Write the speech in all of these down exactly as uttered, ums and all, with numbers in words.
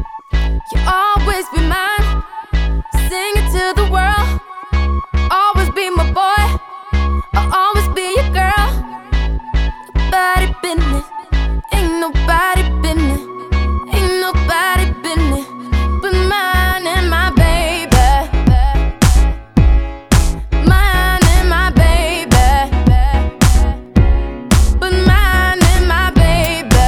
You'll always be mine. Sing it to the world. Always be my boy. I'll always be your girl. Nobody business. Ain't nobody business. Ain't nobody business but mine and my baby. Mine and my baby. But mine and my baby.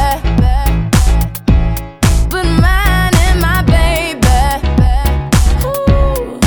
But mine and my baby. Ooh.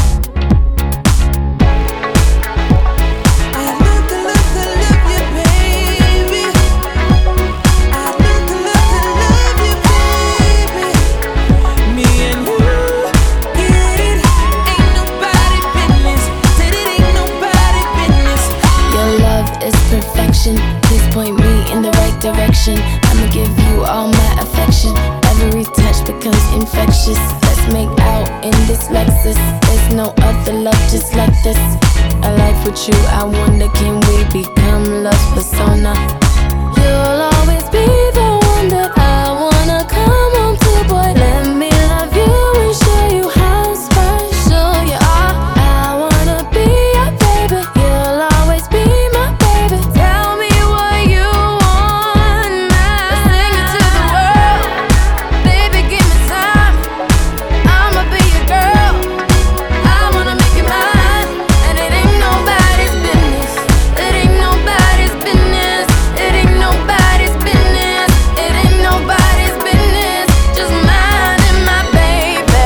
I love to love to love you, baby. I love to love to love you, baby. Me and you, get it? Ain't nobody business. Said it ain't nobody business. Your love is perfection. Please point me in the right direction. I'ma give you all my affection. Every touch becomes infectious. Let's make out in this Lexus. There's no other love just like this. A life with you, I wonder, can we become love's persona? You'll always be the one that I wanna come home to, boy. Let me love you and show you how special you are. I wanna be your baby. You'll always be my baby. Tell me what you want now. Let's sing it to the world. Baby, give me time. I'ma be your girl. I wanna make you mine. And it ain't nobody's business. It ain't nobody's business. It ain't nobody's business. It ain't nobody's business. Just mine and my baby.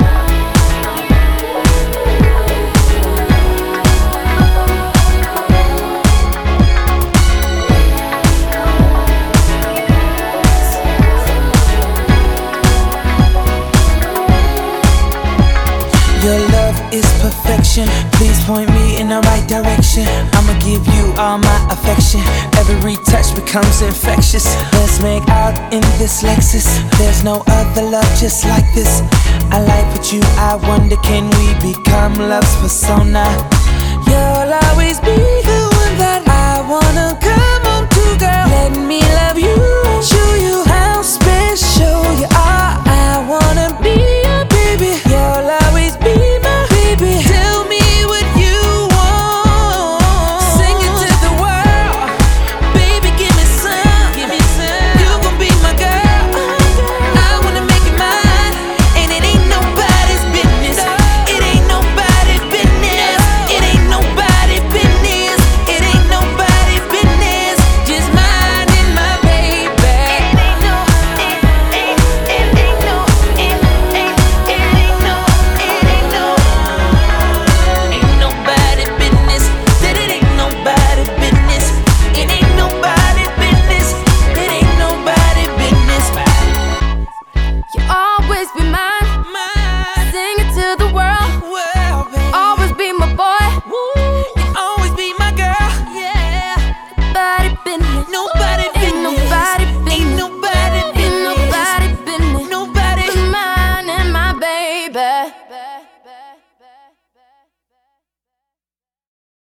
Your love is perfection. Please point me in the right direction. I'ma give you all my affection. Every touch becomes infectious. Let's make out in this Lexus. There's no other love just like this. I like with you. I wonder, can we become love's persona? You'll always be the one that I wanna come home to, girl. Let me love you and show you how special you are.